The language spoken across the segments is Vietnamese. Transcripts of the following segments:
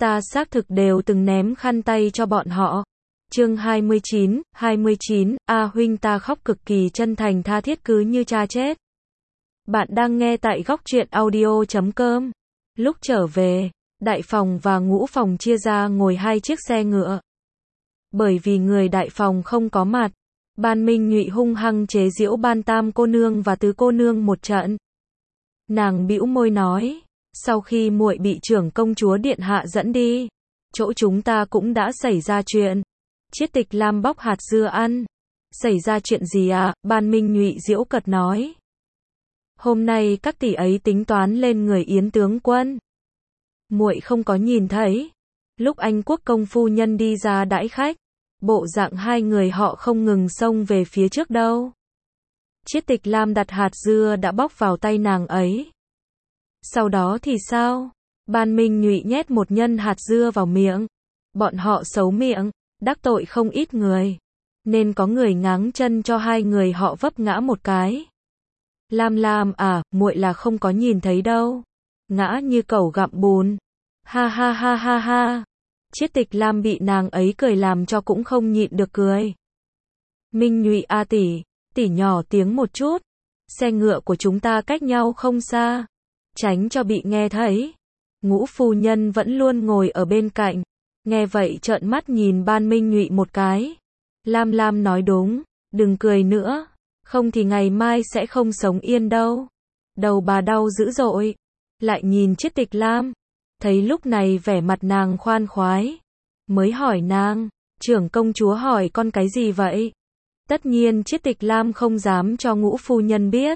Ta xác thực đều từng ném khăn tay cho bọn họ. Chương 29, huynh ta khóc cực kỳ chân thành tha thiết cứ như cha chết. Bạn đang nghe tại góc truyện audio.com. Lúc trở về, đại phòng và ngũ phòng chia ra ngồi hai chiếc xe ngựa. Bởi vì người đại phòng không có mặt, Ban Minh Nhụy hung hăng chế giễu Ban Tam cô nương và Tứ cô nương một trận. Nàng bĩu môi nói, sau khi muội bị trưởng công chúa điện hạ dẫn đi, chỗ chúng ta cũng đã xảy ra chuyện. Chiết Tịch Lam bóc hạt dưa ăn. Xảy ra chuyện gì ạ? Ban Minh Nhụy giễu cợt nói. Hôm nay các tỷ ấy tính toán lên người Yến tướng quân. Muội không có nhìn thấy. Lúc Anh quốc công phu nhân đi ra đãi khách, bộ dạng hai người họ không ngừng xông về phía trước đâu. Chiết Tịch Lam đặt hạt dưa đã bóc vào tay nàng ấy. Sau đó thì sao? Ban Minh Nhụy nhét một nhân hạt dưa vào miệng. Bọn họ xấu miệng, đắc tội không ít người, nên có người ngáng chân cho hai người họ vấp ngã một cái. Lam à, muội là không có nhìn thấy đâu. Ngã như cẩu gặm bùn. Ha ha ha ha ha. Chiết Tịch Lam bị nàng ấy cười làm cho cũng không nhịn được cười. Minh Nhụy a tỷ nhỏ tiếng một chút. Xe ngựa của chúng ta cách nhau không xa, tránh cho bị nghe thấy. Ngũ phu nhân vẫn luôn ngồi ở bên cạnh, nghe vậy trợn mắt nhìn Ban Minh Nhụy một cái. Lam nói đúng, đừng cười nữa, không thì ngày mai sẽ không sống yên đâu. Đầu bà đau dữ dội. Lại nhìn Chiết Tịch Lam, thấy lúc này vẻ mặt nàng khoan khoái, mới hỏi nàng, trưởng công chúa hỏi con cái gì vậy? Tất nhiên Chiết Tịch Lam không dám cho ngũ phu nhân biết.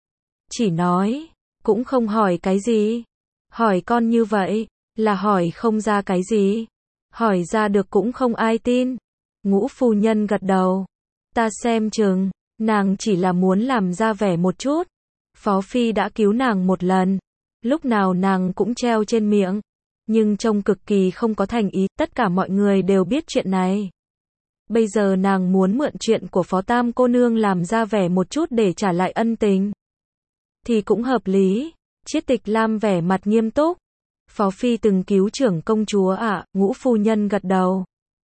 Chỉ nói, cũng không hỏi cái gì. Hỏi con như vậy, là hỏi không ra cái gì. Hỏi ra được cũng không ai tin. Ngũ phu nhân gật đầu. Ta xem chừng, nàng chỉ là muốn làm ra vẻ một chút. Phó Phi đã cứu nàng một lần. Lúc nào nàng cũng treo trên miệng. Nhưng trông cực kỳ không có thành ý, tất cả mọi người đều biết chuyện này. Bây giờ nàng muốn mượn chuyện của Phó Tam cô nương làm ra vẻ một chút để trả lại ân tình. Thì cũng hợp lý. Chiết Tịch Lam vẻ mặt nghiêm túc. Phó Phi từng cứu trưởng công chúa ạ, ngũ phu nhân gật đầu.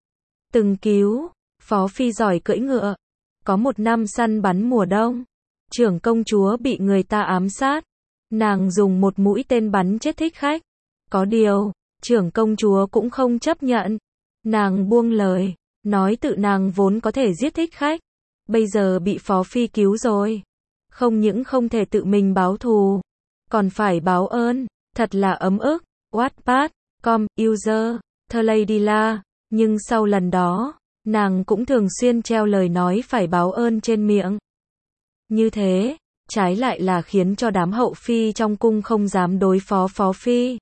Từng cứu, Phó Phi giỏi cưỡi ngựa. Có một năm săn bắn mùa đông, trưởng công chúa bị người ta ám sát. Nàng dùng một mũi tên bắn chết thích khách. Có điều, trưởng công chúa cũng không chấp nhận. Nàng buông lời, nói tự nàng vốn có thể giết thích khách. Bây giờ bị Phó Phi cứu rồi. Không những không thể tự mình báo thù, còn phải báo ơn. Thật là ấm ức. Wattpad, com, user, The Lady La. Nhưng sau lần đó, nàng cũng thường xuyên treo lời nói phải báo ơn trên miệng. Như thế, trái lại là khiến cho đám hậu phi trong cung không dám đối phó Phó Phi.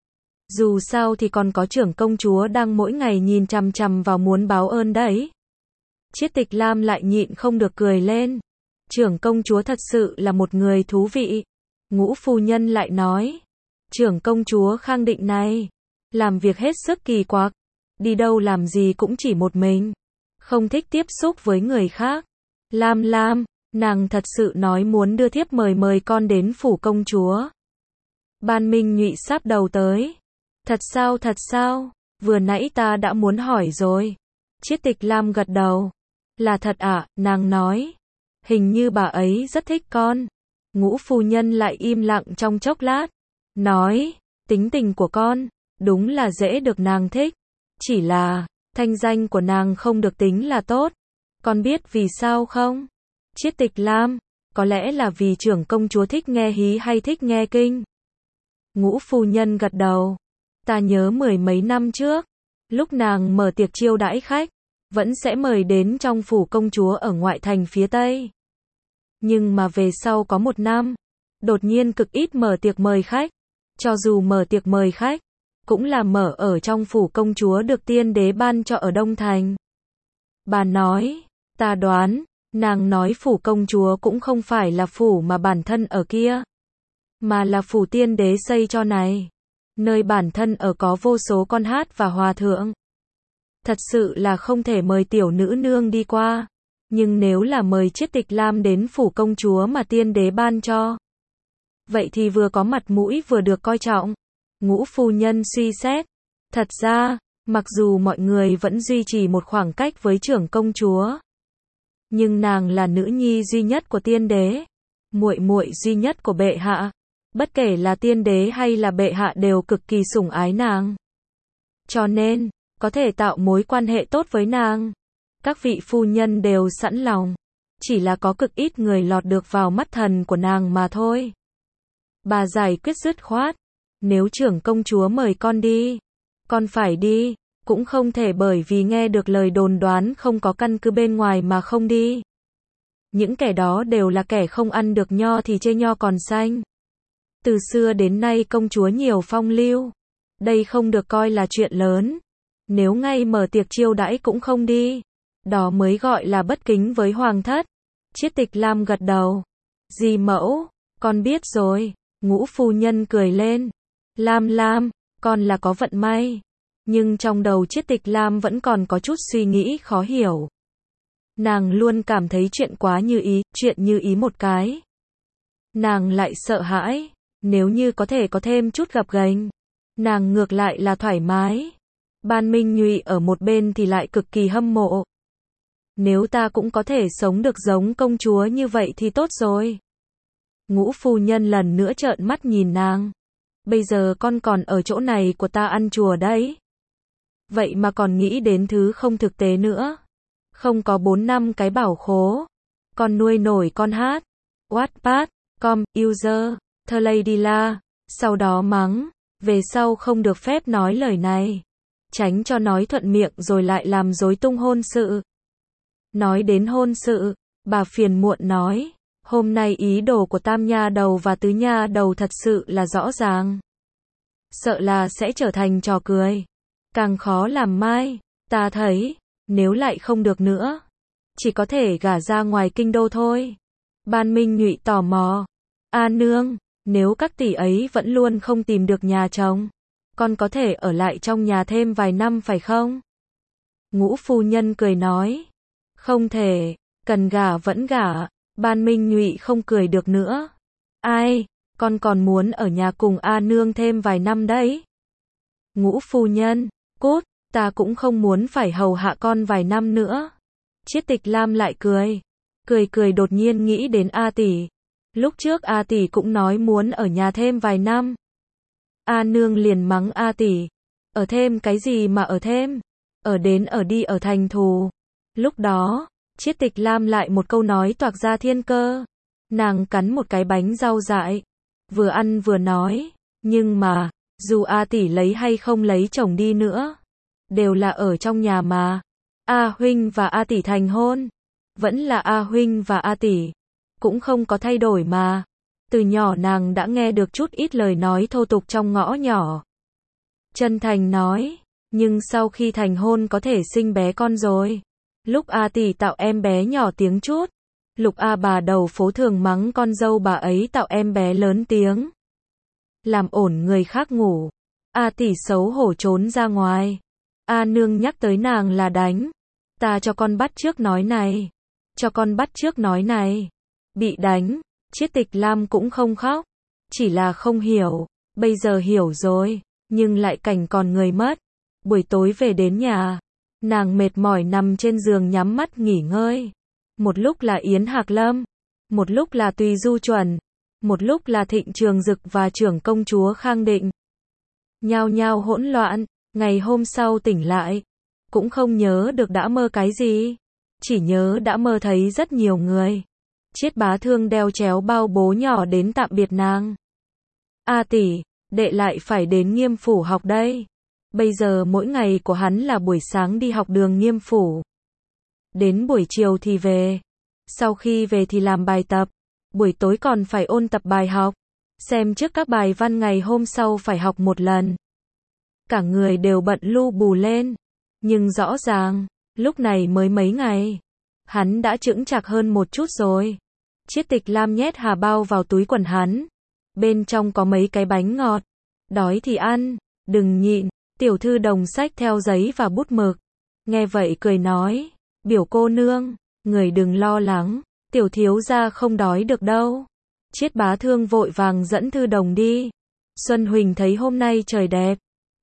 Dù sao thì còn có trưởng công chúa đang mỗi ngày nhìn chằm chằm vào muốn báo ơn đấy. Chiết Tịch Lam lại nhịn không được cười lên. Trưởng công chúa thật sự là một người thú vị. Ngũ phu nhân lại nói. Trưởng công chúa Khang Định này, làm việc hết sức kỳ quặc. Đi đâu làm gì cũng chỉ một mình. Không thích tiếp xúc với người khác. Lam, nàng thật sự nói muốn đưa thiếp mời con đến phủ công chúa. Ban Minh Nhụy sắp đầu tới. Thật sao? Vừa nãy ta đã muốn hỏi rồi. Chiết Tịch Lam gật đầu. Là thật ạ, nàng nói. Hình như bà ấy rất thích con. Ngũ phu nhân lại im lặng trong chốc lát. Nói, tính tình của con, đúng là dễ được nàng thích. Chỉ là, thanh danh của nàng không được tính là tốt. Con biết vì sao không? Chiết Tịch Lam, có lẽ là vì trưởng công chúa thích nghe hí hay thích nghe kinh. Ngũ phu nhân gật đầu. Ta nhớ mười mấy năm trước, lúc nàng mở tiệc chiêu đãi khách, vẫn sẽ mời đến trong phủ công chúa ở ngoại thành phía Tây. Nhưng mà về sau có một năm, đột nhiên cực ít mở tiệc mời khách. Cho dù mở tiệc mời khách, cũng là mở ở trong phủ công chúa được tiên đế ban cho ở Đông Thành. Bà nói, ta đoán, nàng nói phủ công chúa cũng không phải là phủ mà bản thân ở kia, mà là phủ tiên đế xây cho này. Nơi bản thân ở có vô số con hát và hòa thượng. Thật sự là không thể mời tiểu nữ nương đi qua. Nhưng nếu là mời Chiết Tịch Lam đến phủ công chúa mà tiên đế ban cho, vậy thì vừa có mặt mũi vừa được coi trọng. Ngũ phu nhân suy xét. Thật ra, mặc dù mọi người vẫn duy trì một khoảng cách với trưởng công chúa, nhưng nàng là nữ nhi duy nhất của tiên đế, muội muội duy nhất của bệ hạ. Bất kể là tiên đế hay là bệ hạ đều cực kỳ sủng ái nàng. Cho nên, có thể tạo mối quan hệ tốt với nàng. Các vị phu nhân đều sẵn lòng. Chỉ là có cực ít người lọt được vào mắt thần của nàng mà thôi. Bà giải quyết dứt khoát. Nếu trưởng công chúa mời con đi, con phải đi. Cũng không thể bởi vì nghe được lời đồn đoán không có căn cứ bên ngoài mà không đi. Những kẻ đó đều là kẻ không ăn được nho thì chê nho còn xanh. Từ xưa đến nay công chúa nhiều phong lưu. Đây không được coi là chuyện lớn. Nếu ngay mở tiệc chiêu đãi cũng không đi, đó mới gọi là bất kính với hoàng thất. Chiết Tịch Lam gật đầu. Dì mẫu, con biết rồi. Ngũ phu nhân cười lên. Lam, con là có vận may. Nhưng trong đầu Chiết Tịch Lam vẫn còn có chút suy nghĩ khó hiểu. Nàng luôn cảm thấy chuyện như ý một cái. Nàng lại sợ hãi. Nếu như có thể có thêm chút gập ghềnh, nàng ngược lại là thoải mái. Ban Minh Nhụy ở một bên thì lại cực kỳ hâm mộ. Nếu ta cũng có thể sống được giống công chúa như vậy thì tốt rồi. Ngũ phu nhân lần nữa trợn mắt nhìn nàng. Bây giờ con còn ở chỗ này của ta ăn chùa đấy. Vậy mà còn nghĩ đến thứ không thực tế nữa. Không có 4 năm cái bảo khố. Con nuôi nổi con hát. Wattpad, com, user, thơ Lady La. Sau đó mắng. Về sau không được phép nói lời này. Tránh cho nói thuận miệng rồi lại làm rối tung hôn sự. Nói đến hôn sự, bà phiền muộn nói. Hôm nay ý đồ của Tam Nha Đầu và Tứ Nha Đầu thật sự là rõ ràng. Sợ là sẽ trở thành trò cười. Càng khó làm mai. Ta thấy, nếu lại không được nữa, chỉ có thể gả ra ngoài kinh đô thôi. Ban Minh Nhụy tò mò. A nương, nếu các tỷ ấy vẫn luôn không tìm được nhà chồng, con có thể ở lại trong nhà thêm vài năm phải không? Ngũ phu nhân cười nói. Không thể, cần gả vẫn gả. Ban Minh Nhụy không cười được nữa. Ai, con còn muốn ở nhà cùng A nương thêm vài năm đấy. Ngũ phu nhân, cút, ta cũng không muốn phải hầu hạ con vài năm nữa. Chiết Tịch Lam lại cười. Cười đột nhiên nghĩ đến A tỷ. Lúc trước A tỷ cũng nói muốn ở nhà thêm vài năm. A nương liền mắng A tỷ. Ở thêm cái gì mà ở thêm? Ở đến ở đi ở thành thù. Lúc đó, Chiết Tịch Lam lại một câu nói toạc ra thiên cơ. Nàng cắn một cái bánh rau dại. Vừa ăn vừa nói. Nhưng mà, dù A tỷ lấy hay không lấy chồng đi nữa, đều là ở trong nhà mà. A huynh và A tỷ thành hôn. Vẫn là A huynh và A tỷ. Cũng không có thay đổi mà. Từ nhỏ nàng đã nghe được chút ít lời nói thô tục trong ngõ nhỏ. Chân thành nói. Nhưng sau khi thành hôn có thể sinh bé con rồi. Lúc A tỷ tạo em bé nhỏ tiếng chút. Lục A bà đầu phố thường mắng con dâu bà ấy tạo em bé lớn tiếng. Làm ổn người khác ngủ. A tỷ xấu hổ trốn ra ngoài. A nương nhắc tới nàng là đánh. Ta cho con bắt trước nói này. Cho con bắt trước nói này. Bị đánh, Chiết Tịch Lam cũng không khóc. Chỉ là không hiểu. Bây giờ hiểu rồi. Nhưng lại cảnh còn người mất. Buổi tối về đến nhà. Nàng mệt mỏi nằm trên giường nhắm mắt nghỉ ngơi. Một lúc là Yến Hạc Lâm. Một lúc là Tùy Du Chuẩn. Một lúc là Thịnh Trường Dực và trưởng công chúa Khang Định. Nhao nhao hỗn loạn. Ngày hôm sau tỉnh lại. Cũng không nhớ được đã mơ cái gì. Chỉ nhớ đã mơ thấy rất nhiều người. Chiết Bá Thương đeo chéo bao bố nhỏ đến tạm biệt nàng. A tỷ, đệ lại phải đến Nghiêm Phủ học đây. Bây giờ mỗi ngày của hắn là buổi sáng đi học đường Nghiêm Phủ. Đến buổi chiều thì về. Sau khi về thì làm bài tập. Buổi tối còn phải ôn tập bài học. Xem trước các bài văn ngày hôm sau phải học một lần. Cả người đều bận lu bù lên. Nhưng rõ ràng, lúc này mới mấy ngày. Hắn đã chững chạc hơn một chút rồi. Chiết Tịch Lam nhét hà bao vào túi quần hắn. Bên trong có mấy cái bánh ngọt. Đói thì ăn, đừng nhịn. Tiểu thư Đồng xách theo giấy và bút mực. Nghe vậy cười nói. Biểu cô nương, người đừng lo lắng. Tiểu thiếu gia không đói được đâu. Chiết Bá Thương vội vàng dẫn Thư Đồng đi. Xuân Huỳnh thấy hôm nay trời đẹp.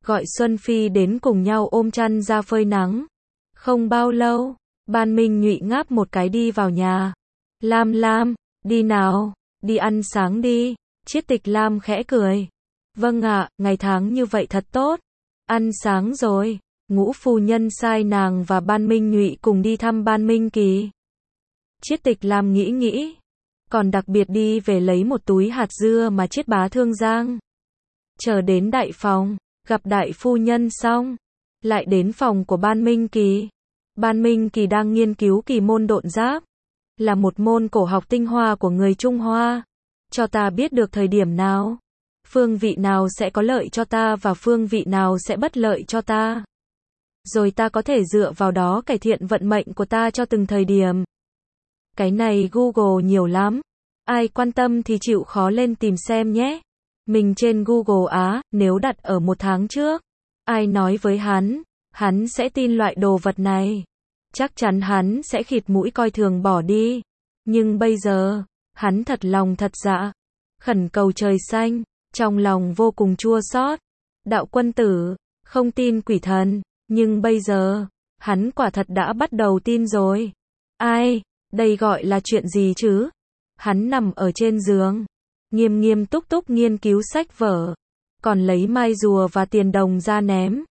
gọi Xuân Phi đến cùng nhau ôm chăn ra phơi nắng. Không bao lâu, Ban Minh Nhụy ngáp một cái đi vào nhà. Lam Lam, đi nào, đi ăn sáng đi. Chiết Tịch Lam khẽ cười. Vâng ạ, ngày tháng như vậy thật tốt. Ăn sáng rồi, Ngũ phu nhân sai nàng và Ban Minh Nhụy cùng đi thăm Ban Minh Kỳ. Chiết Tịch Lam nghĩ, còn đặc biệt đi về lấy một túi hạt dưa mà Chiết bá thương giang. Chờ đến đại phòng, gặp đại phu nhân xong, lại đến phòng của Ban Minh Kỳ. Ban Minh Kỳ đang nghiên cứu kỳ môn độn giáp, là một môn cổ học tinh hoa của người Trung Hoa. Cho ta biết được thời điểm nào, phương vị nào sẽ có lợi cho ta và phương vị nào sẽ bất lợi cho ta. Rồi ta có thể dựa vào đó cải thiện vận mệnh của ta cho từng thời điểm. Cái này Google nhiều lắm. Ai quan tâm thì chịu khó lên tìm xem nhé. Mình trên Google Á, nếu đặt ở 1 tháng trước, ai nói với hắn sẽ tin loại đồ vật này. Chắc chắn hắn sẽ khịt mũi coi thường bỏ đi. Nhưng bây giờ, hắn thật lòng thật dạ, khẩn cầu trời xanh, trong lòng vô cùng chua xót. Đạo quân tử, không tin quỷ thần, nhưng bây giờ, hắn quả thật đã bắt đầu tin rồi. Ai, đây gọi là chuyện gì chứ? Hắn nằm ở trên giường, nghiêm nghiêm túc túc nghiên cứu sách vở, còn lấy mai rùa và tiền đồng ra ném.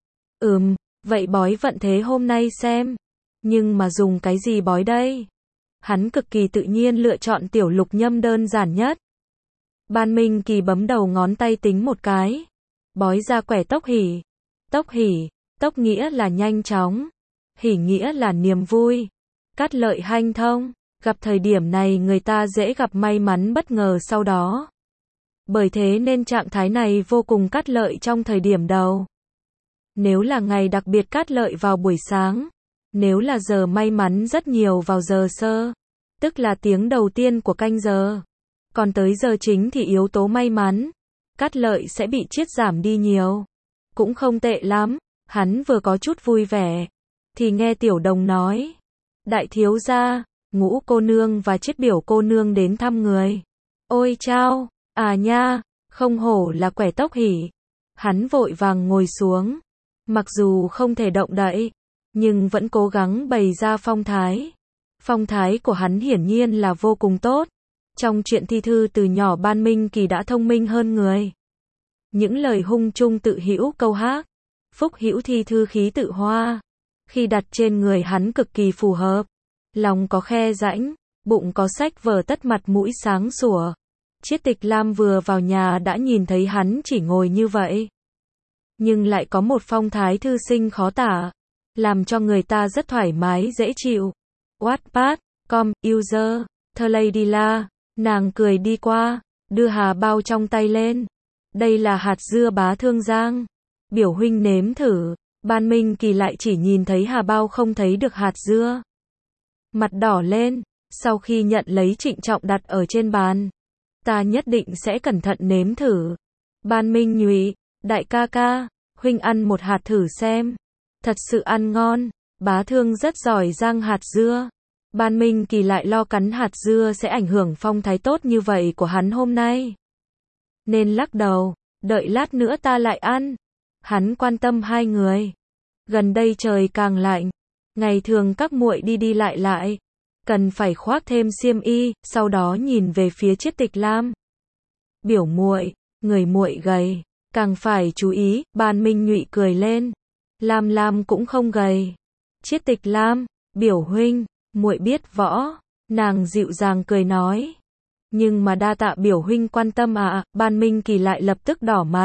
Vậy bói vận thế hôm nay xem. Nhưng mà dùng cái gì bói đây? Hắn cực kỳ tự nhiên lựa chọn tiểu lục nhâm đơn giản nhất. Ban Minh Kỳ bấm đầu ngón tay tính một cái. Bói ra quẻ tốc hỉ. Tốc hỉ, tốc nghĩa là nhanh chóng, hỉ nghĩa là niềm vui, cát lợi hanh thông. Gặp thời điểm này người ta dễ gặp may mắn bất ngờ sau đó. Bởi thế nên trạng thái này vô cùng cát lợi trong thời điểm đầu. Nếu là ngày đặc biệt cát lợi vào buổi sáng, nếu là giờ may mắn rất nhiều vào giờ sơ, tức là tiếng đầu tiên của canh giờ. Còn tới giờ chính thì yếu tố may mắn, cát lợi sẽ bị chiết giảm đi nhiều. Cũng không tệ lắm, hắn vừa có chút vui vẻ, thì nghe Tiểu Đồng nói, đại thiếu gia, Ngũ cô nương và Chiết biểu cô nương đến thăm người. Ôi chao, à nha, không hổ là quẻ tốc hỉ. Hắn vội vàng ngồi xuống, mặc dù không thể động đậy, nhưng vẫn cố gắng bày ra phong thái. Phong thái của hắn hiển nhiên là vô cùng tốt. Trong chuyện thi thư từ nhỏ Ban Minh Kỳ đã thông minh hơn người. Những lời hung chung tự hữu câu hát, phúc hữu thi thư khí tự hoa, khi đặt trên người hắn cực kỳ phù hợp. Lòng có khe rãnh, bụng có sách vở tất mặt mũi sáng sủa. Chiết Tịch Lam vừa vào nhà đã nhìn thấy hắn chỉ ngồi như vậy. Nhưng lại có một phong thái thư sinh khó tả, làm cho người ta rất thoải mái dễ chịu. Wattpad.com, user, The Lady La, nàng cười đi qua, đưa hà bao trong tay lên. Đây là hạt dưa bá thương giang. Biểu huynh nếm thử. Ban Minh Kỳ lại chỉ nhìn thấy hà bao không thấy được hạt dưa. Mặt đỏ lên, sau khi nhận lấy trịnh trọng đặt ở trên bàn. Ta nhất định sẽ cẩn thận nếm thử. Ban Minh Nhụy, đại ca ca, huynh ăn một hạt thử xem. Thật sự ăn ngon, bá thương rất giỏi rang hạt dưa. Ban Minh Kỳ lại lo cắn hạt dưa sẽ ảnh hưởng phong thái tốt như vậy của hắn hôm nay. Nên lắc đầu, đợi lát nữa ta lại ăn. Hắn quan tâm hai người. Gần đây trời càng lạnh, ngày thường các muội đi đi lại, cần phải khoác thêm xiêm y, sau đó nhìn về phía Chiết Tịch Lam. Biểu muội, người muội gầy, càng phải chú ý. Ban Minh Nhụy cười lên. Lam Lam cũng không gầy. Chiết Tịch Lam, biểu huynh, muội biết võ. Nàng dịu dàng cười nói. Nhưng mà đa tạ biểu huynh quan tâm ạ. Ban Minh Kỳ lại lập tức đỏ mặt,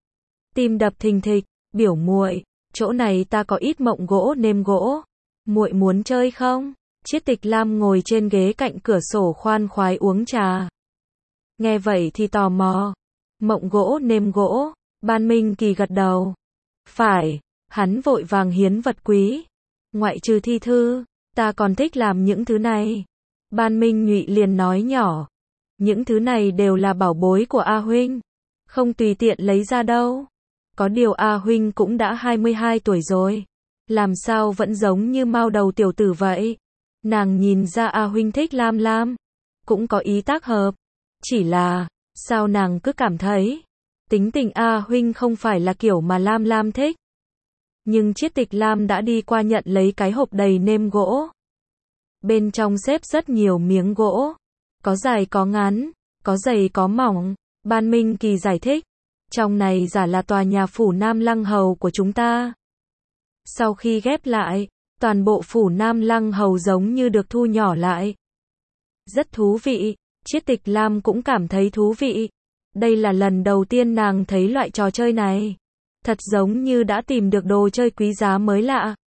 tim đập thình thịch. Biểu muội, chỗ này ta có ít mộng gỗ nêm gỗ, muội muốn chơi không? Chiết Tịch Lam ngồi trên ghế cạnh cửa sổ khoan khoái uống trà. Nghe vậy thì tò mò. Mộng gỗ nêm gỗ. Ban Minh Kỳ gật đầu. Phải. Hắn vội vàng hiến vật quý. Ngoại trừ thi thư, ta còn thích làm những thứ này. Ban Minh Nhụy liền nói nhỏ. Những thứ này đều là bảo bối của A huynh, không tùy tiện lấy ra đâu. Có điều A huynh cũng đã 22 tuổi rồi, làm sao vẫn giống như mao đầu tiểu tử vậy? Nàng nhìn ra A huynh thích Lam Lam, cũng có ý tác hợp. Chỉ là, sao nàng cứ cảm thấy Tính tình A Huynh không phải là kiểu mà Lam Lam thích. Nhưng Chiết Tịch Lam đã đi qua nhận lấy cái hộp đầy nêm gỗ. Bên trong xếp rất nhiều miếng gỗ. Có dài có ngắn, có dày có mỏng. Ban Minh Kỳ giải thích. Trong này giả là tòa nhà phủ Nam Lăng Hầu của chúng ta. Sau khi ghép lại, toàn bộ phủ Nam Lăng Hầu giống như được thu nhỏ lại. Rất thú vị, Chiết Tịch Lam cũng cảm thấy thú vị. Đây là lần đầu tiên nàng thấy loại trò chơi này. Thật giống như đã tìm được đồ chơi quý giá mới lạ.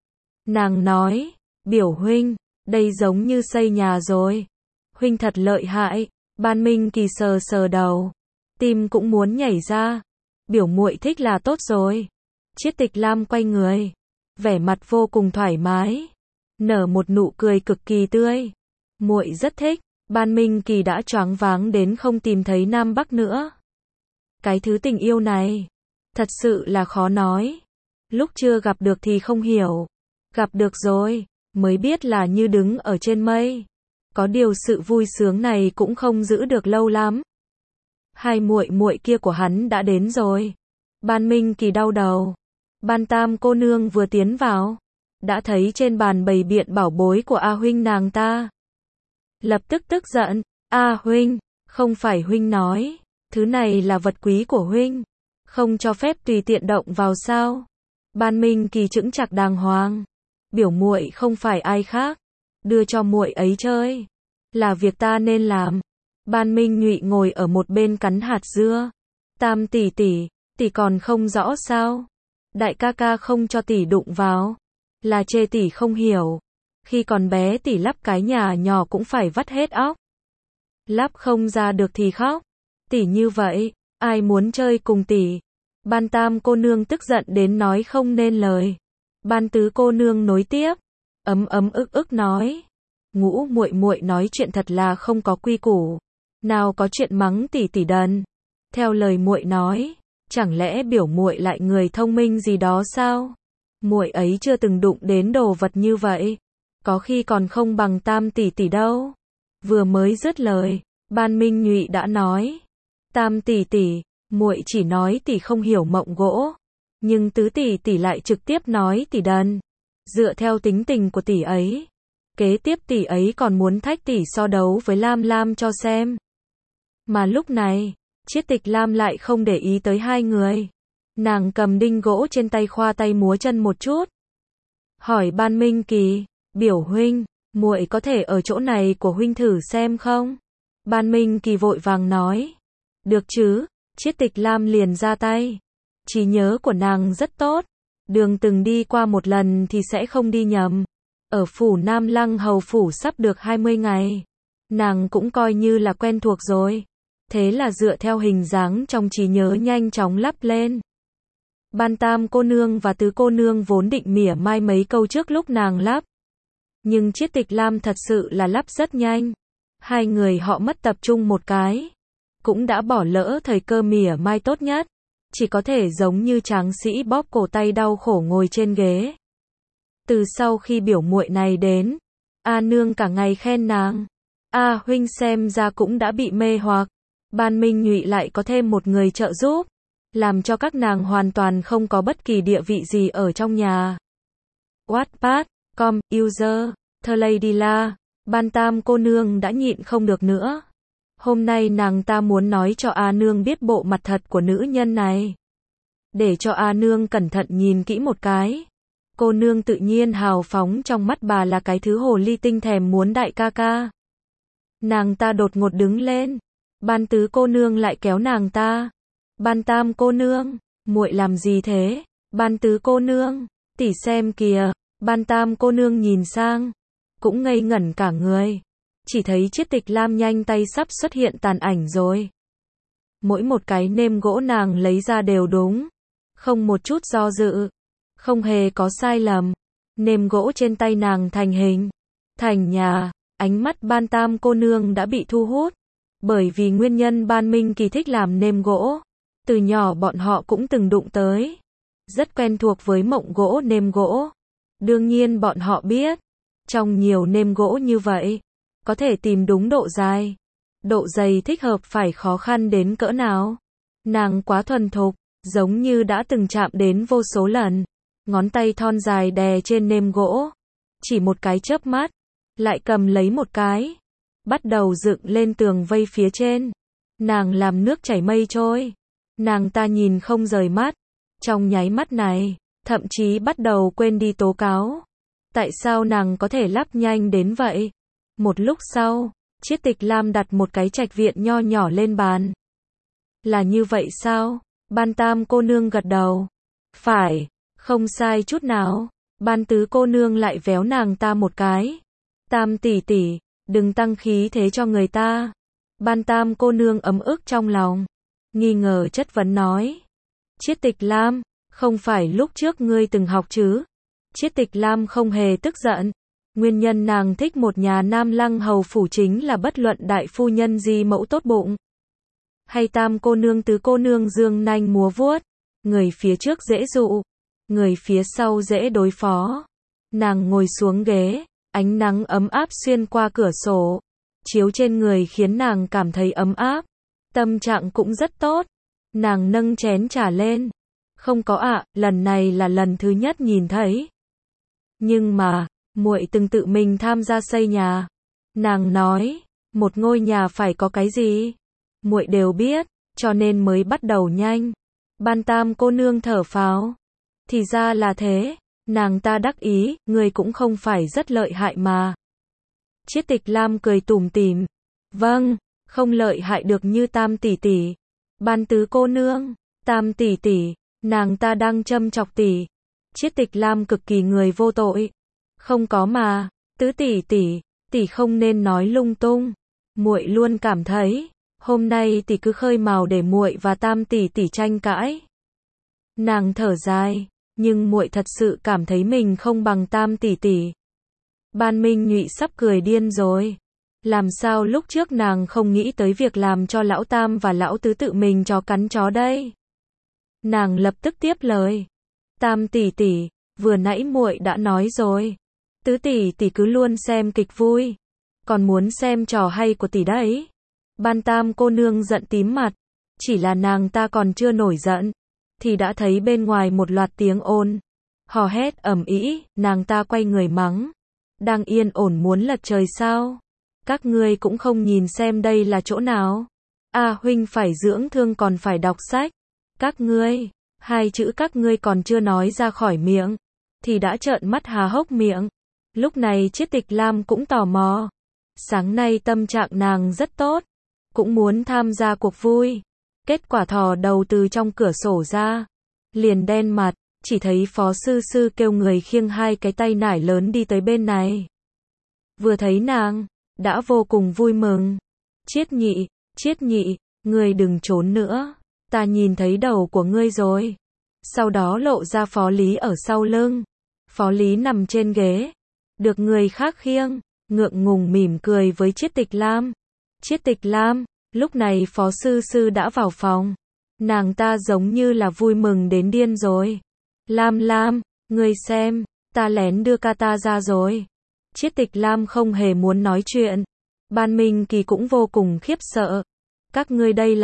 Nàng nói, biểu huynh, đây giống như xây nhà rồi. Huynh thật lợi hại. Ban Minh Kỳ sờ sờ đầu. Tim cũng muốn nhảy ra. Biểu muội thích là tốt rồi. Chiết Tịch Lam quay người. Vẻ mặt vô cùng thoải mái. Nở một nụ cười cực kỳ tươi. Muội rất thích. Ban Minh Kỳ đã choáng váng đến không tìm thấy Nam Bắc nữa. Cái thứ tình yêu này. Thật sự là khó nói. Lúc chưa gặp được thì không hiểu. Gặp được rồi, mới biết là như đứng ở trên mây. Có điều sự vui sướng này cũng không giữ được lâu lắm. Hai muội muội kia của hắn đã đến rồi. Ban Minh Kỳ đau đầu. Ban Tam cô nương vừa tiến vào, đã thấy trên bàn bày biện bảo bối của A huynh nàng ta. Lập tức tức giận, A huynh, không phải huynh nói, thứ này là vật quý của huynh, không cho phép tùy tiện động vào sao? Ban Minh Kỳ chững chạc đàng hoàng, biểu muội không phải ai khác, đưa cho muội ấy chơi, là việc ta nên làm. Ban Minh Nhụy ngồi ở một bên cắn hạt dưa. Tam tỷ tỷ còn không rõ sao? Đại ca ca không cho tỷ đụng vào, là chê tỷ không hiểu. Khi còn bé tỷ lắp cái nhà nhỏ cũng phải vắt hết óc. Lắp không ra được thì khóc. Tỷ như vậy, ai muốn chơi cùng tỷ? Ban Tam cô nương tức giận đến nói không nên lời. Ban Tứ cô nương nối tiếp, ấm ức nói, Ngũ muội muội nói chuyện thật là không có quy củ, nào có chuyện mắng tỷ tỷ đần. Theo lời muội nói, chẳng lẽ biểu muội lại người thông minh gì đó sao? Muội ấy chưa từng đụng đến đồ vật như vậy, có khi còn không bằng Tam tỷ tỷ đâu. Vừa mới dứt lời, Ban Minh Nhụy đã nói, Tam tỷ tỷ, muội chỉ nói tỷ không hiểu mộng gỗ, nhưng Tứ tỷ tỷ lại trực tiếp nói tỷ đần. Dựa theo tính tình của tỷ ấy, kế tiếp tỷ ấy còn muốn thách tỷ so đấu với Lam Lam cho xem. Mà lúc này, Chiết Tịch Lam lại không để ý tới hai người. Nàng cầm đinh gỗ trên tay khoa tay múa chân một chút. Hỏi Ban Minh Kỳ, biểu huynh, muội có thể ở chỗ này của huynh thử xem không? Ban Minh Kỳ vội vàng nói, được chứ. Chiết Tịch Lam liền ra tay. Trí nhớ của nàng rất tốt. Đường từng đi qua một lần thì sẽ không đi nhầm. Ở phủ Nam Lăng Hầu phủ sắp được 20 ngày. Nàng cũng coi như là quen thuộc rồi. Thế là dựa theo hình dáng trong trí nhớ nhanh chóng lắp lên. Ban Tam cô nương và Tứ cô nương vốn định mỉa mai mấy câu trước lúc nàng lắp. Nhưng Chiết Tịch Lam thật sự là lắp rất nhanh. Hai người họ mất tập trung một cái. Cũng đã bỏ lỡ thời cơ mỉa mai tốt nhất. Chỉ có thể giống như tráng sĩ bóp cổ tay đau khổ ngồi trên ghế. Từ sau khi biểu muội này đến, A nương cả ngày khen nàng. A huynh xem ra cũng đã bị mê hoặc. Ban Minh Nhụy lại có thêm một người trợ giúp, làm cho các nàng hoàn toàn không có bất kỳ địa vị gì ở trong nhà. Wattpad, com, user, The Lady La. Ban Tam cô nương đã nhịn không được nữa. Hôm nay nàng ta muốn nói cho A nương biết bộ mặt thật của nữ nhân này. Để cho A nương cẩn thận nhìn kỹ một cái. Cô nương tự nhiên hào phóng trong mắt bà là cái thứ hồ ly tinh thèm muốn đại ca ca. Nàng ta đột ngột đứng lên. Ban Tứ cô nương lại kéo nàng ta. Ban Tam cô nương, muội làm gì thế? Ban Tứ cô nương, tỷ xem kìa. Ban Tam cô nương nhìn sang, cũng ngây ngẩn cả người. Chỉ thấy Chiết Tịch Lam nhanh tay sắp xuất hiện tàn ảnh rồi. Mỗi một cái nêm gỗ nàng lấy ra đều đúng, không một chút do dự, không hề có sai lầm. Nêm gỗ trên tay nàng thành hình, thành nhà. Ánh mắt Ban Tam cô nương đã bị thu hút. Bởi vì nguyên nhân Ban Minh Kỳ thích làm nêm gỗ. Từ nhỏ bọn họ cũng từng đụng tới. Rất quen thuộc với mộng gỗ nêm gỗ. Đương nhiên bọn họ biết, trong nhiều nêm gỗ như vậy, có thể tìm đúng độ dài, độ dày thích hợp phải khó khăn đến cỡ nào. Nàng quá thuần thục, giống như đã từng chạm đến vô số lần. Ngón tay thon dài đè trên nêm gỗ. Chỉ một cái chớp mắt, lại cầm lấy một cái. Bắt đầu dựng lên tường vây phía trên. Nàng làm nước chảy mây trôi. Nàng ta nhìn không rời mắt. Trong nháy mắt này, thậm chí bắt đầu quên đi tố cáo. Tại sao nàng có thể lắp nhanh đến vậy? Một lúc sau, Chiết Tịch Lam đặt một cái trạch viện nho nhỏ lên bàn. Là như vậy sao? Ban Tam cô nương gật đầu. Phải, không sai chút nào. Ban Tứ cô nương lại véo nàng ta một cái. Tam tỷ tỷ, đừng tăng khí thế cho người ta. Ban Tam cô nương ấm ức trong lòng. Nghi ngờ chất vấn nói. Chiết Tịch Lam, không phải lúc trước ngươi từng học chứ? Chiết Tịch Lam không hề tức giận. Nguyên nhân nàng thích một nhà Nam Lăng hầu phủ chính là bất luận đại phu nhân gì mẫu tốt bụng. Hay Tam cô nương Tứ cô nương dương nanh múa vuốt. Người phía trước dễ dụ. Người phía sau dễ đối phó. Nàng ngồi xuống ghế. Ánh nắng ấm áp xuyên qua cửa sổ. Chiếu trên người khiến nàng cảm thấy ấm áp. Tâm trạng cũng rất tốt. Nàng nâng chén trà lên. Không có ạ, lần này là lần thứ nhất nhìn thấy. Nhưng mà, muội từng tự mình tham gia xây nhà. Nàng nói, một ngôi nhà phải có cái gì? Muội đều biết, cho nên mới bắt đầu nhanh. Ban Tam cô nương thở phào. Thì ra là thế. Nàng ta đắc ý, người cũng không phải rất lợi hại mà. Chiết Tịch Lam cười tủm tỉm. Vâng, không lợi hại được như Tam tỷ tỷ. Ban Tứ cô nương, Tam tỷ tỷ, nàng ta đang châm chọc tỷ. Chiết Tịch Lam cực kỳ người vô tội. Không có mà, Tứ tỷ tỷ, tỷ không nên nói lung tung. Muội luôn cảm thấy, hôm nay tỷ cứ khơi mào để muội và Tam tỷ tỷ tranh cãi. Nàng thở dài, nhưng muội thật sự cảm thấy mình không bằng Tam tỷ tỷ. Ban Minh Nhụy sắp cười điên rồi. Làm sao lúc trước nàng không nghĩ tới việc làm cho lão Tam và lão Tứ tự mình chó cắn chó đây? Nàng lập tức tiếp lời. Tam tỷ tỷ, vừa nãy muội đã nói rồi. Tứ tỷ tỷ cứ luôn xem kịch vui. Còn muốn xem trò hay của tỷ đấy. Ban Tam cô nương giận tím mặt. Chỉ là nàng ta còn chưa nổi giận. Thì đã thấy bên ngoài một loạt tiếng ồn. Hò hét ầm ĩ, nàng ta quay người mắng. Đang yên ổn muốn lật trời sao? Các ngươi cũng không nhìn xem đây là chỗ nào. Huynh phải dưỡng thương còn phải đọc sách. Các ngươi, hai chữ các ngươi còn chưa nói ra khỏi miệng. Thì đã trợn mắt há hốc miệng. Lúc này Chiết Tịch Lam cũng tò mò. Sáng nay tâm trạng nàng rất tốt. Cũng muốn tham gia cuộc vui. Kết quả thò đầu từ trong cửa sổ ra. Liền đen mặt, chỉ thấy Phó Sư Sư kêu người khiêng hai cái tay nải lớn đi tới bên này. Vừa thấy nàng, đã vô cùng vui mừng. Chiết nhị, ngươi đừng trốn nữa. Ta nhìn thấy đầu của ngươi rồi. Sau đó lộ ra Phó Lý ở sau lưng. Phó Lý nằm trên ghế. Được người khác khiêng, ngượng ngùng mỉm cười với Chiết Tịch Lam. Chiết Tịch Lam, lúc này Phó Sư Sư đã vào phòng. Nàng ta giống như là vui mừng đến điên rồi. Lam, ngươi xem, ta lén đưa ca ta ra rồi. Chiết Tịch Lam không hề muốn nói chuyện. Ban Minh Kỳ cũng vô cùng khiếp sợ. Các ngươi đây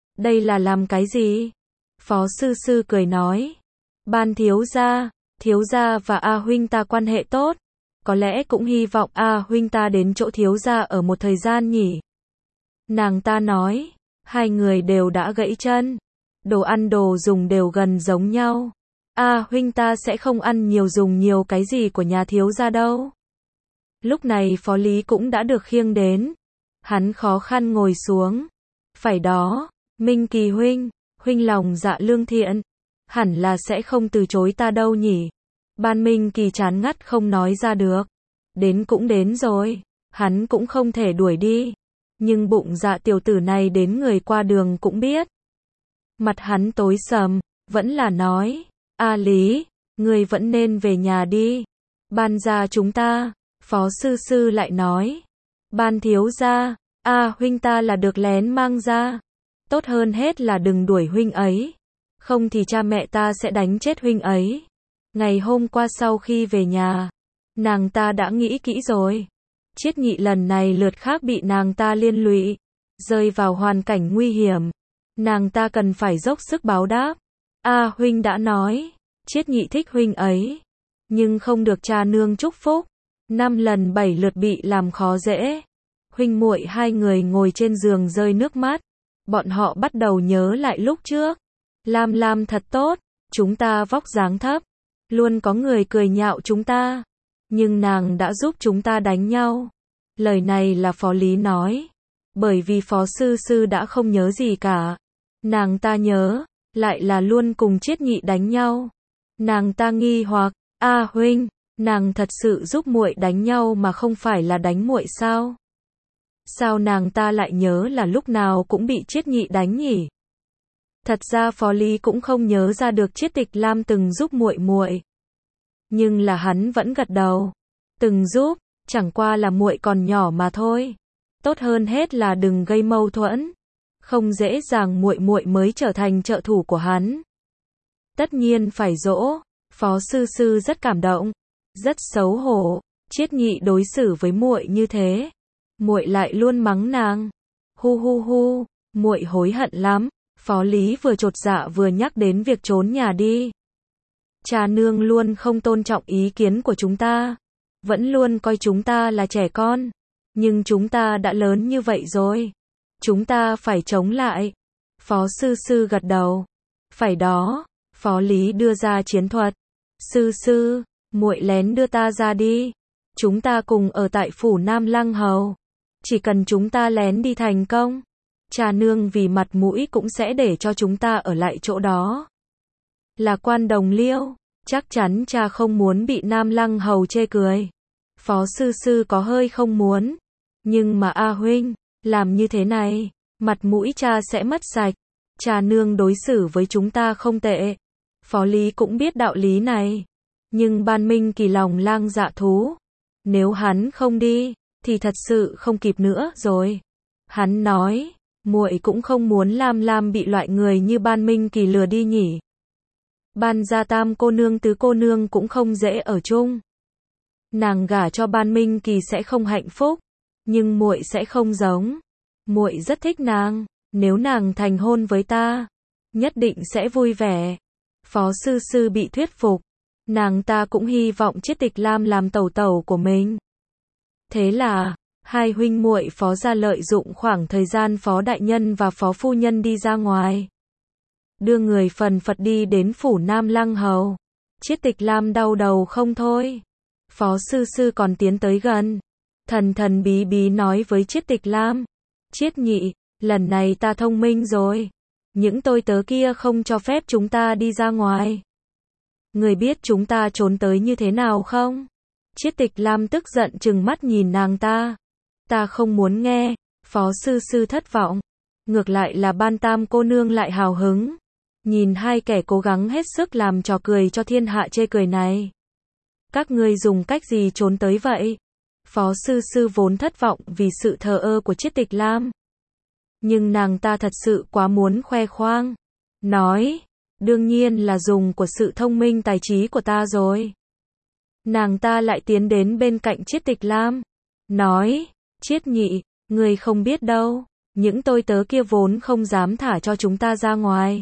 là làm cái gì? Phó Sư Sư cười nói. Ban thiếu gia và huynh ta quan hệ tốt. Có lẽ cũng hy vọng huynh ta đến chỗ thiếu gia ở một thời gian nhỉ. Nàng ta nói, hai người đều đã gãy chân. Đồ ăn đồ dùng đều gần giống nhau. Huynh ta sẽ không ăn nhiều dùng nhiều cái gì của nhà thiếu gia đâu. Lúc này Phó Lý cũng đã được khiêng đến. Hắn khó khăn ngồi xuống. Phải đó, Minh Kỳ huynh lòng dạ lương thiện. Hẳn là sẽ không từ chối ta đâu nhỉ. Ban Minh Kỳ chán ngắt không nói ra được. Đến cũng đến rồi. Hắn cũng không thể đuổi đi. Nhưng bụng dạ tiểu tử này đến người qua đường cũng biết. Mặt hắn tối sầm, vẫn là nói. Lý, ngươi vẫn nên về nhà đi. Ban gia chúng ta. Phó Sư Sư lại nói. Ban thiếu gia, huynh ta là được lén mang ra. Tốt hơn hết là đừng đuổi huynh ấy. Không thì cha mẹ ta sẽ đánh chết huynh ấy. Ngày hôm qua sau khi về nhà, nàng ta đã nghĩ kỹ rồi. Chiết Nhị lần này lượt khác bị nàng ta liên lụy, rơi vào hoàn cảnh nguy hiểm. nàng ta cần phải dốc sức báo đáp. A huynh đã nói, Triết Nhị thích huynh ấy, nhưng không được cha nương chúc phúc. 5 lần 7 lượt bị làm khó dễ. Huynh muội hai người ngồi trên giường rơi nước mắt. Bọn họ bắt đầu nhớ lại lúc trước. Lam Lam thật tốt, chúng ta vóc dáng thấp, luôn có người cười nhạo chúng ta, nhưng nàng đã giúp chúng ta đánh nhau. Lời này là Phó Lý nói, bởi vì Phó Sư Sư đã không nhớ gì cả. Nàng ta nhớ, lại là luôn cùng Triết Nhị đánh nhau. Nàng ta nghi hoặc, A huynh, nàng thật sự giúp muội đánh nhau mà không phải là đánh muội sao? Sao nàng ta lại nhớ là lúc nào cũng bị Triết Nhị đánh nhỉ? Thật ra Phó Lý cũng không nhớ ra được Triết Tịch Lam từng giúp muội muội, nhưng là hắn vẫn gật đầu. Từng giúp, chẳng qua là muội còn nhỏ mà thôi. Tốt hơn hết là đừng gây mâu thuẫn. Không dễ dàng muội muội mới trở thành trợ thủ của hắn. Tất nhiên phải dỗ. Phó Sư Sư rất cảm động, rất xấu hổ. Triết Nhị đối xử với muội như thế, muội lại luôn mắng nàng. Hu hu hu, muội hối hận lắm. Phó Lý vừa chột dạ vừa nhắc đến việc trốn nhà đi. Cha nương luôn không tôn trọng ý kiến của chúng ta, vẫn luôn coi chúng ta là trẻ con, nhưng chúng ta đã lớn như vậy rồi, chúng ta phải chống lại. Phó Sư Sư gật đầu. Phải đó. Phó Lý đưa ra chiến thuật. Sư Sư, muội lén đưa ta ra đi, chúng ta cùng ở tại phủ Nam Lăng Hầu. Chỉ cần chúng ta lén đi thành công, cha nương vì mặt mũi cũng sẽ để cho chúng ta ở lại chỗ đó. Là quan đồng liêu, chắc chắn cha không muốn bị Nam Lăng Hầu chê cười. Phó Sư Sư có hơi không muốn, nhưng mà A huynh, làm như thế này, mặt mũi cha sẽ mất sạch. Cha nương đối xử với chúng ta không tệ. Phó Lý cũng biết đạo lý này, nhưng Ban Minh Kỳ lòng lang dạ thú, nếu hắn không đi thì thật sự không kịp nữa rồi. Hắn nói, muội cũng không muốn Lam Lam bị loại người như Ban Minh Kỳ lừa đi nhỉ. Ban gia tam cô nương tứ cô nương cũng không dễ ở chung. Nàng gả cho Ban Minh Kỳ sẽ không hạnh phúc, nhưng muội sẽ không giống. Muội rất thích nàng, nếu nàng thành hôn với ta, nhất định sẽ vui vẻ. Phó Sư Sư bị thuyết phục, nàng ta cũng hy vọng Triết Tịch Lam làm tẩu tẩu của mình. Thế là, hai huynh muội Phó gia lợi dụng khoảng thời gian Phó đại nhân và Phó phu nhân đi ra ngoài, đưa người phần phật đi đến phủ Nam Lăng Hầu. Triết Tịch Lam đau đầu không thôi. Phó Sư Sư còn tiến tới gần, thần thần bí bí nói với Triết Tịch Lam, Triết Nhị, lần này ta thông minh rồi, những tôi tớ kia không cho phép chúng ta đi ra ngoài. Người biết chúng ta trốn tới như thế nào không? Triết Tịch Lam tức giận trừng mắt nhìn nàng ta. Ta không muốn nghe. Phó Sư Sư thất vọng. Ngược lại là Ban tam cô nương lại hào hứng, nhìn hai kẻ cố gắng hết sức làm trò cười cho thiên hạ chê cười này. Các ngươi dùng cách gì trốn tới vậy? Phó Sư Sư vốn thất vọng vì sự thờ ơ của Triết Tịch Lam, nhưng nàng ta thật sự quá muốn khoe khoang. Nói, đương nhiên là dùng của sự thông minh tài trí của ta rồi. Nàng ta lại tiến đến bên cạnh Triết Tịch Lam, nói, Triết Nhị, người không biết đâu, những tôi tớ kia vốn không dám thả cho chúng ta ra ngoài.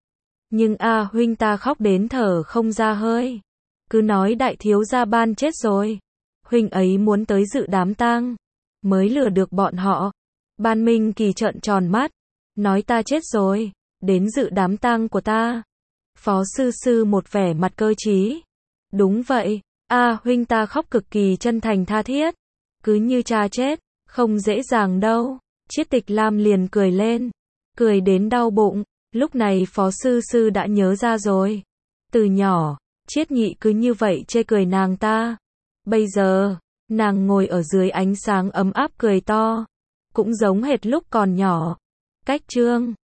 Nhưng A huynh ta khóc đến thở không ra hơi, cứ nói đại thiếu gia Ban chết rồi, huynh ấy muốn tới dự đám tang, mới lừa được bọn họ. Ban Minh Kỳ trợn tròn mắt, nói ta chết rồi, đến dự đám tang của ta. Phó Sư Sư một vẻ mặt cơ trí. Đúng vậy, A huynh ta khóc cực kỳ chân thành tha thiết, cứ như cha chết, không dễ dàng đâu. Triết Tịch Lam liền cười lên, cười đến đau bụng. Lúc này Phó Sư Sư đã nhớ ra rồi. Từ nhỏ, Triết Nhị cứ như vậy chê cười nàng ta. Bây giờ, nàng ngồi ở dưới ánh sáng ấm áp cười to, cũng giống hệt lúc còn nhỏ. Cách chương